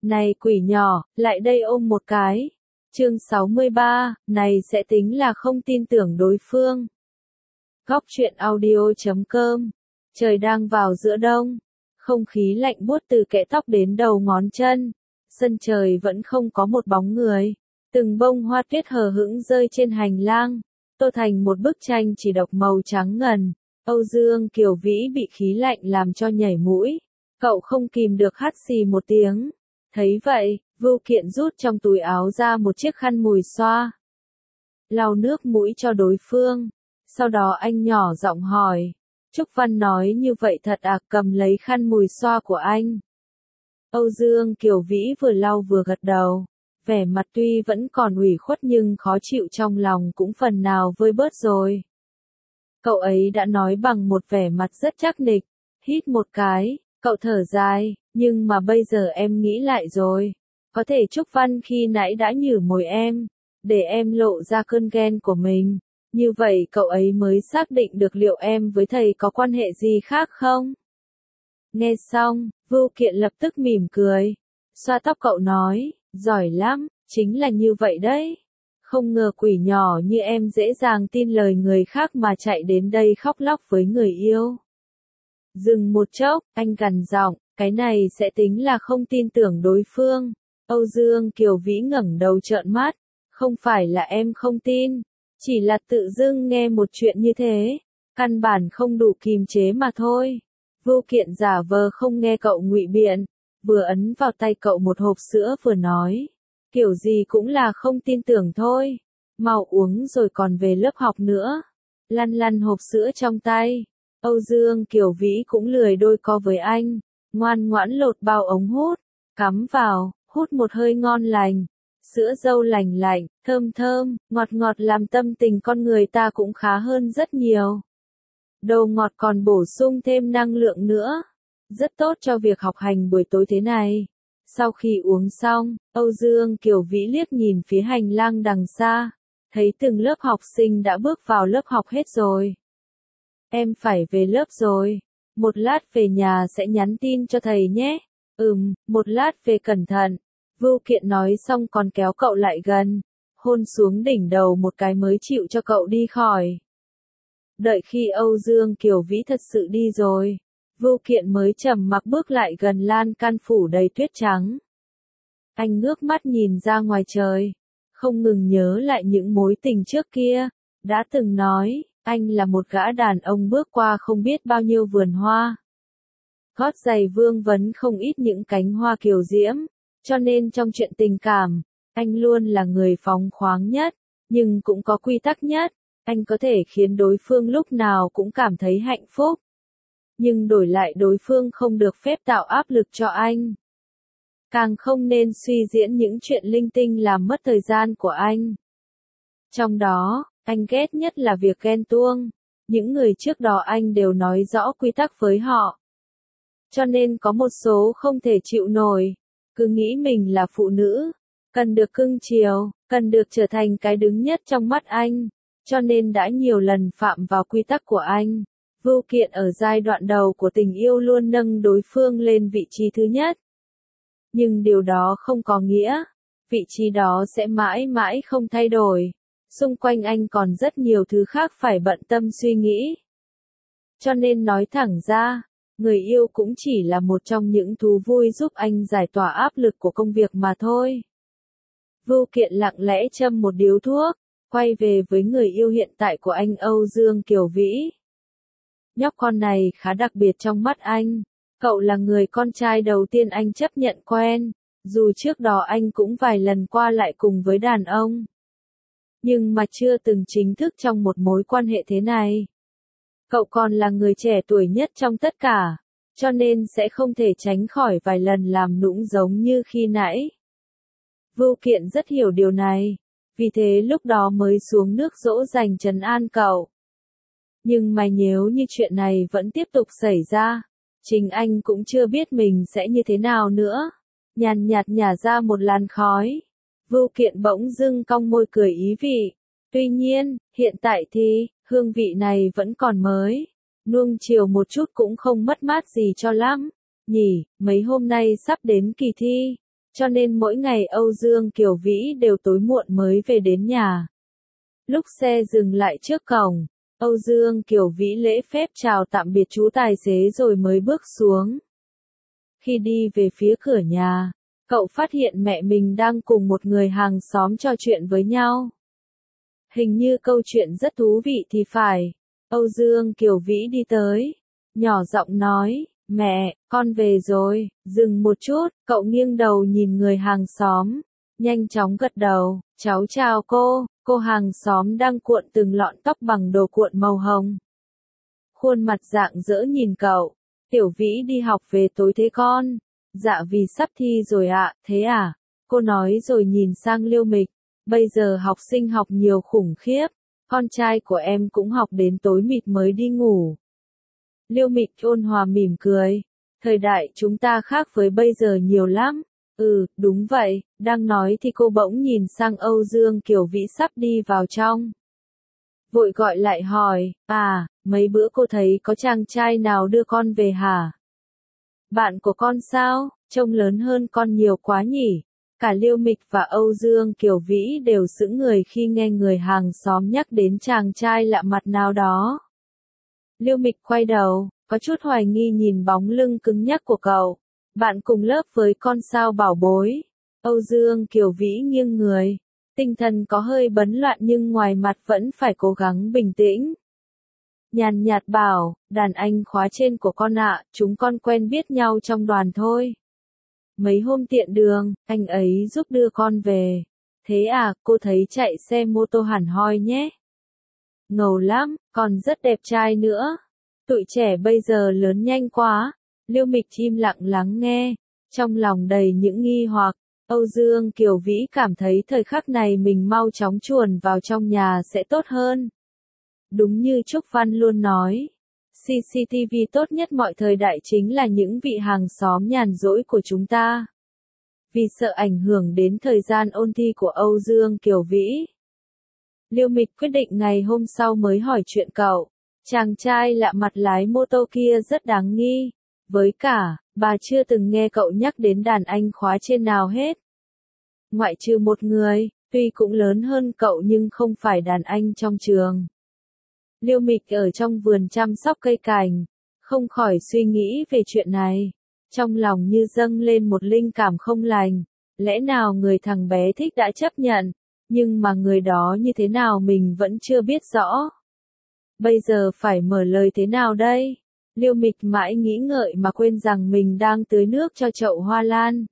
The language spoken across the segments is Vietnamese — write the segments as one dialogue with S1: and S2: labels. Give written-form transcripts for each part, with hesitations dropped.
S1: Này quỷ nhỏ, lại đây ôm một cái. Chương 63, này sẽ tính là không tin tưởng đối phương. Góc truyện audio.com. Trời đang vào giữa đông, không khí lạnh buốt từ kẽ tóc đến đầu ngón chân. Sân trời vẫn không có một bóng người. Từng bông hoa tuyết hờ hững rơi trên hành lang, tô thành một bức tranh chỉ độc màu trắng ngần. Âu Dương Kiều Vĩ bị khí lạnh làm cho nhảy mũi. Cậu không kìm được hắt xì một tiếng. Thấy vậy, Vưu Kiện rút trong túi áo ra một chiếc khăn mùi xoa. Lau nước mũi cho đối phương. Sau đó anh nhỏ giọng hỏi. Trúc Văn nói như vậy thật à, cầm lấy khăn mùi xoa của anh. Âu Dương Kiều Vĩ vừa lau vừa gật đầu. Vẻ mặt tuy vẫn còn ủy khuất nhưng khó chịu trong lòng cũng phần nào vơi bớt rồi. Cậu ấy đã nói bằng một vẻ mặt rất chắc nịch. Hít một cái, cậu thở dài, nhưng mà bây giờ em nghĩ lại rồi. Có thể Trúc Văn khi nãy đã nhử mồi em, để em lộ ra cơn ghen của mình. Như vậy cậu ấy mới xác định được liệu em với thầy có quan hệ gì khác không? Nghe xong, Vưu Kiện lập tức mỉm cười. Xoa tóc cậu nói, giỏi lắm, chính là như vậy đấy. Không ngờ quỷ nhỏ như em dễ dàng tin lời người khác mà chạy đến đây khóc lóc với người yêu. Dừng một chốc, anh gằn giọng, cái này sẽ tính là không tin tưởng đối phương. Âu Dương Kiều Vĩ ngẩng đầu trợn mắt, không phải là em không tin, chỉ là tự dưng nghe một chuyện như thế, căn bản không đủ kìm chế mà thôi. Vưu Kiện giả vờ không nghe cậu ngụy biện, vừa ấn vào tay cậu một hộp sữa vừa nói, kiểu gì cũng là không tin tưởng thôi, mau uống rồi còn về lớp học nữa. Lăn lăn hộp sữa trong tay, Âu Dương Kiều Vĩ cũng lười đôi co với anh, ngoan ngoãn lột bao ống hút, cắm vào, hút một hơi ngon lành. Sữa dâu lành lạnh, thơm thơm, ngọt ngọt làm tâm tình con người ta cũng khá hơn rất nhiều. Đồ ngọt còn bổ sung thêm năng lượng nữa. Rất tốt cho việc học hành buổi tối thế này. Sau khi uống xong, Âu Dương Kiều Vĩ liếc nhìn phía hành lang đằng xa. Thấy từng lớp học sinh đã bước vào lớp học hết rồi. Em phải về lớp rồi. Một lát về nhà sẽ nhắn tin cho thầy nhé. Một lát về cẩn thận. Vưu Kiện nói xong còn kéo cậu lại gần, hôn xuống đỉnh đầu một cái mới chịu cho cậu đi khỏi. Đợi khi Âu Dương Kiều Vĩ thật sự đi rồi, Vưu Kiện mới trầm mặc bước lại gần lan can phủ đầy tuyết trắng. Anh ngước mắt nhìn ra ngoài trời, không ngừng nhớ lại những mối tình trước kia, đã từng nói, anh là một gã đàn ông bước qua không biết bao nhiêu vườn hoa. Gót giày vương vấn không ít những cánh hoa kiều diễm. Cho nên trong chuyện tình cảm, anh luôn là người phóng khoáng nhất, nhưng cũng có quy tắc nhất. Anh có thể khiến đối phương lúc nào cũng cảm thấy hạnh phúc. Nhưng đổi lại đối phương không được phép tạo áp lực cho anh. Càng không nên suy diễn những chuyện linh tinh làm mất thời gian của anh. Trong đó, anh ghét nhất là việc ghen tuông. Những người trước đó anh đều nói rõ quy tắc với họ. Cho nên có một số không thể chịu nổi. Cứ nghĩ mình là phụ nữ, cần được cưng chiều, cần được trở thành cái đứng nhất trong mắt anh, cho nên đã nhiều lần phạm vào quy tắc của anh. Vưu Kiện ở giai đoạn đầu của tình yêu luôn nâng đối phương lên vị trí thứ nhất. Nhưng điều đó không có nghĩa, vị trí đó sẽ mãi mãi không thay đổi. Xung quanh anh còn rất nhiều thứ khác phải bận tâm suy nghĩ. Cho nên nói thẳng ra, người yêu cũng chỉ là một trong những thú vui giúp anh giải tỏa áp lực của công việc mà thôi. Vưu Kiện lặng lẽ châm một điếu thuốc, quay về với người yêu hiện tại của anh Âu Dương Kiều Vĩ. Nhóc con này khá đặc biệt trong mắt anh. Cậu là người con trai đầu tiên anh chấp nhận quen, dù trước đó anh cũng vài lần qua lại cùng với đàn ông. Nhưng mà chưa từng chính thức trong một mối quan hệ thế này. Cậu còn là người trẻ tuổi nhất trong tất cả, cho nên sẽ không thể tránh khỏi vài lần làm nũng giống như khi nãy. Vưu Kiện rất hiểu điều này, vì thế lúc đó mới xuống nước dỗ dành trấn an cậu. Nhưng mà nếu như chuyện này vẫn tiếp tục xảy ra, chính anh cũng chưa biết mình sẽ như thế nào nữa. Nhàn nhạt nhả ra một làn khói. Vưu Kiện bỗng dưng cong môi cười ý vị. Tuy nhiên, hiện tại thì, hương vị này vẫn còn mới. Nuông chiều một chút cũng không mất mát gì cho lắm. Nhỉ, mấy hôm nay sắp đến kỳ thi. cho nên mỗi ngày Âu Dương Kiều Vĩ đều tối muộn mới về đến nhà. Lúc xe dừng lại trước cổng, Âu Dương Kiều Vĩ lễ phép chào tạm biệt chú tài xế rồi mới bước xuống. Khi đi về phía cửa nhà, cậu phát hiện mẹ mình đang cùng một người hàng xóm trò chuyện với nhau. Hình như câu chuyện rất thú vị thì phải. Âu Dương Kiều Vĩ đi tới, nhỏ giọng nói, mẹ, con về rồi. Dừng một chút, cậu nghiêng đầu nhìn người hàng xóm, nhanh chóng gật đầu, cháu chào cô hàng xóm đang cuộn từng lọn tóc bằng đồ cuộn màu hồng. Khuôn mặt rạng rỡ nhìn cậu, Tiểu Vĩ đi học về tối thế con? Dạ vì sắp thi rồi ạ, thế à? Cô nói rồi nhìn sang Liêu Mịch, bây giờ học sinh học nhiều khủng khiếp, con trai của em cũng học đến tối mịt mới đi ngủ. Liêu Mịch ôn hòa mỉm cười, thời đại chúng ta khác với bây giờ nhiều lắm. Đúng vậy, đang nói thì cô bỗng nhìn sang Âu Dương Kiều Vĩ sắp đi vào trong. Vội gọi lại hỏi, mấy bữa cô thấy có chàng trai nào đưa con về hả? Bạn của con sao, trông lớn hơn con nhiều quá nhỉ? Cả Liêu Mịch và Âu Dương Kiều Vĩ đều sững người khi nghe người hàng xóm nhắc đến chàng trai lạ mặt nào đó. Liêu Mịch quay đầu, có chút hoài nghi nhìn bóng lưng cứng nhắc của cậu. Bạn cùng lớp với con sao bảo bối? Âu Dương Kiều Vĩ nghiêng người, tinh thần có hơi bấn loạn nhưng ngoài mặt vẫn phải cố gắng bình tĩnh. Nhàn nhạt bảo, đàn anh khóa trên của con ạ, chúng con quen biết nhau trong đoàn thôi. Mấy hôm tiện đường, anh ấy giúp đưa con về. Thế à, cô thấy chạy xe mô tô hẳn hoi nhé. Ngầu lắm, còn rất đẹp trai nữa. Tụi trẻ bây giờ lớn nhanh quá. Liêu Mịch im lặng lắng nghe, trong lòng đầy những nghi hoặc. Âu Dương Kiều Vĩ cảm thấy thời khắc này mình mau chóng chuồn vào trong nhà sẽ tốt hơn. Đúng như Trúc Văn luôn nói, CCTV tốt nhất mọi thời đại chính là những vị hàng xóm nhàn rỗi của chúng ta. Vì sợ ảnh hưởng đến thời gian ôn thi của Âu Dương Kiều Vĩ, Liêu Mịch quyết định ngày hôm sau mới hỏi chuyện cậu. Chàng trai lạ mặt lái mô tô kia rất đáng nghi. Với cả, bà chưa từng nghe cậu nhắc đến đàn anh khóa trên nào hết. Ngoại trừ một người, tuy cũng lớn hơn cậu nhưng không phải đàn anh trong trường. Liêu Mịch ở trong vườn chăm sóc cây cảnh, không khỏi suy nghĩ về chuyện này. Trong lòng như dâng lên một linh cảm không lành. Lẽ nào người thằng bé thích đã chấp nhận, nhưng mà người đó như thế nào mình vẫn chưa biết rõ. Bây giờ phải mở lời thế nào đây? Liêu Mịch mãi nghĩ ngợi mà quên rằng mình đang tưới nước cho chậu hoa lan.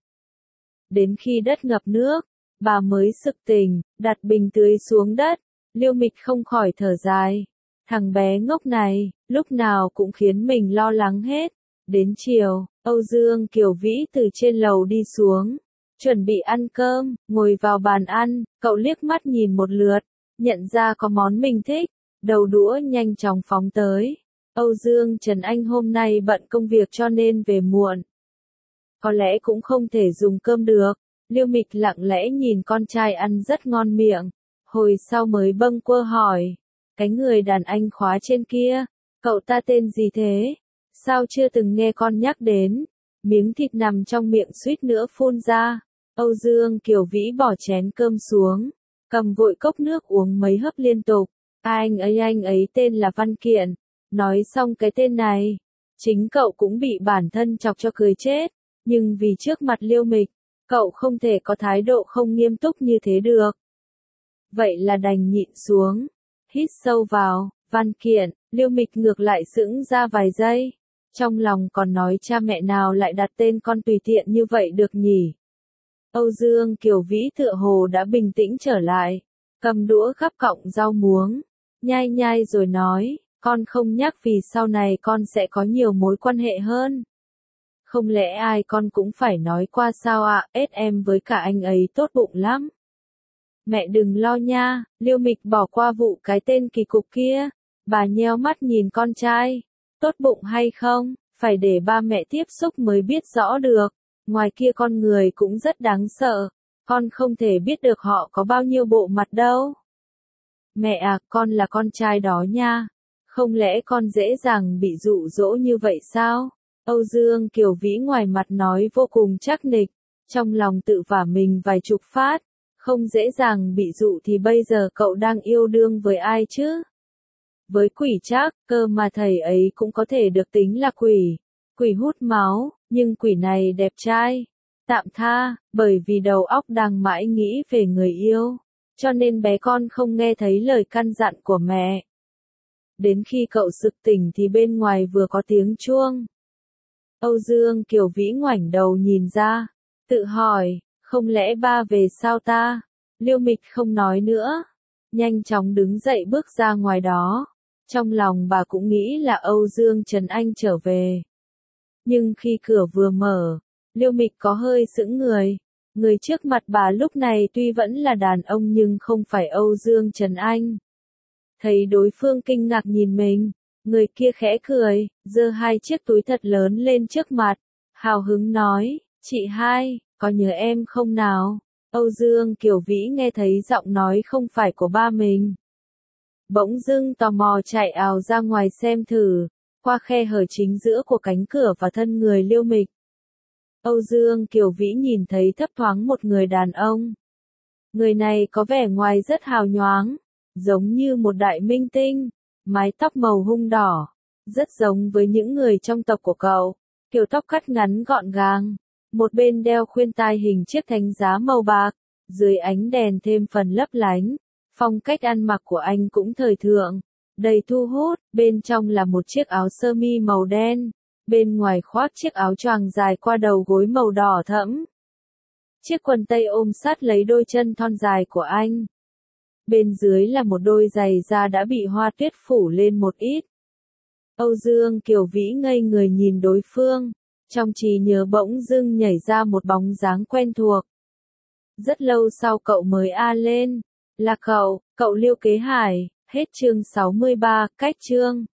S1: Đến khi đất ngập nước, bà mới sực tỉnh, đặt bình tưới xuống đất. Liêu Mịch không khỏi thở dài. Thằng bé ngốc này, lúc nào cũng khiến mình lo lắng hết. Đến chiều, Âu Dương Kiều Vĩ từ trên lầu đi xuống, chuẩn bị ăn cơm, ngồi vào bàn ăn, cậu liếc mắt nhìn một lượt, nhận ra có món mình thích, đầu đũa nhanh chóng phóng tới. Âu Dương Trần Anh hôm nay bận công việc cho nên về muộn. Có lẽ cũng không thể dùng cơm được. Liêu Mịch lặng lẽ nhìn con trai ăn rất ngon miệng. Hồi sau mới bâng quơ hỏi. Cái người đàn anh khóa trên kia, cậu ta tên gì thế? Sao chưa từng nghe con nhắc đến? Miếng thịt nằm trong miệng suýt nữa phun ra. Âu Dương Kiều Vĩ bỏ chén cơm xuống, cầm vội cốc nước uống mấy hớp liên tục. Anh ấy tên là Văn Kiện. Nói xong cái tên này, chính cậu cũng bị bản thân chọc cho cười chết. Nhưng vì trước mặt Liêu Mịch, cậu không thể có thái độ không nghiêm túc như thế được. Vậy là đành nhịn xuống. Hít sâu vào, Văn Kiện. Liêu Mịch ngược lại sững ra vài giây. Trong lòng còn nói cha mẹ nào lại đặt tên con tùy tiện như vậy được nhỉ? Âu Dương Kiều Vĩ tựa hồ đã bình tĩnh trở lại, cầm đũa gắp cọng rau muống, nhai nhai rồi nói, con không nhắc vì sau này con sẽ có nhiều mối quan hệ hơn. Không lẽ ai con cũng phải nói qua sao ạ? Em với cả anh ấy tốt bụng lắm. Mẹ đừng lo nha, Liêu Mịch bỏ qua vụ cái tên kỳ cục kia. Bà nheo mắt nhìn con trai. Tốt bụng hay không, phải để ba mẹ tiếp xúc mới biết rõ được. Ngoài kia con người cũng rất đáng sợ. Con không thể biết được họ có bao nhiêu bộ mặt đâu. Mẹ à, con là con trai đó nha. Không lẽ con dễ dàng bị dụ dỗ như vậy sao? Âu Dương Kiều Vĩ ngoài mặt nói vô cùng chắc nịch. trong lòng tự vả mình vài chục phát, không dễ dàng bị dụ thì bây giờ cậu đang yêu đương với ai chứ? Với quỷ Trác, cơ mà thầy ấy cũng có thể được tính là quỷ. Quỷ hút máu, nhưng quỷ này đẹp trai. Tạm tha, bởi vì đầu óc đang mãi nghĩ về người yêu, cho nên bé con không nghe thấy lời căn dặn của mẹ. Đến khi cậu sực tỉnh thì bên ngoài vừa có tiếng chuông. Âu Dương Kiều Vĩ ngoảnh đầu nhìn ra, tự hỏi, không lẽ ba về sao ta? Liêu Mịch không nói nữa, nhanh chóng đứng dậy bước ra ngoài đó. Trong lòng bà cũng nghĩ là Âu Dương Trần Anh trở về. Nhưng khi cửa vừa mở, Liêu Mịch có hơi sững người. Người trước mặt bà lúc này tuy vẫn là đàn ông nhưng không phải Âu Dương Trần Anh. Thấy đối phương kinh ngạc nhìn mình, người kia khẽ cười, giơ hai chiếc túi thật lớn lên trước mặt, hào hứng nói, chị hai, có nhớ em không nào? Âu Dương Kiều Vĩ nghe thấy giọng nói không phải của ba mình. Bỗng dưng tò mò chạy ào ra ngoài xem thử, qua khe hở chính giữa của cánh cửa và thân người Liêu Mịch. Âu Dương Kiều Vĩ nhìn thấy thấp thoáng một người đàn ông. Người này có vẻ ngoài rất hào nhoáng, giống như một đại minh tinh, mái tóc màu hung đỏ, rất giống với những người trong tộc của cậu, kiểu tóc cắt ngắn gọn gàng, một bên đeo khuyên tai hình chiếc thánh giá màu bạc, dưới ánh đèn thêm phần lấp lánh. Phong cách ăn mặc của anh cũng thời thượng, đầy thu hút, bên trong là một chiếc áo sơ mi màu đen, bên ngoài khoác chiếc áo choàng dài qua đầu gối màu đỏ thẫm. Chiếc quần tây ôm sát lấy đôi chân thon dài của anh. Bên dưới là một đôi giày da đã bị hoa tuyết phủ lên một ít. Âu Dương Kiều Vĩ ngây người nhìn đối phương, trong trí nhớ bỗng dưng nhảy ra một bóng dáng quen thuộc. Rất lâu sau cậu mới lên. Là cậu Liêu Kế Hải, hết chương 63, cách chương.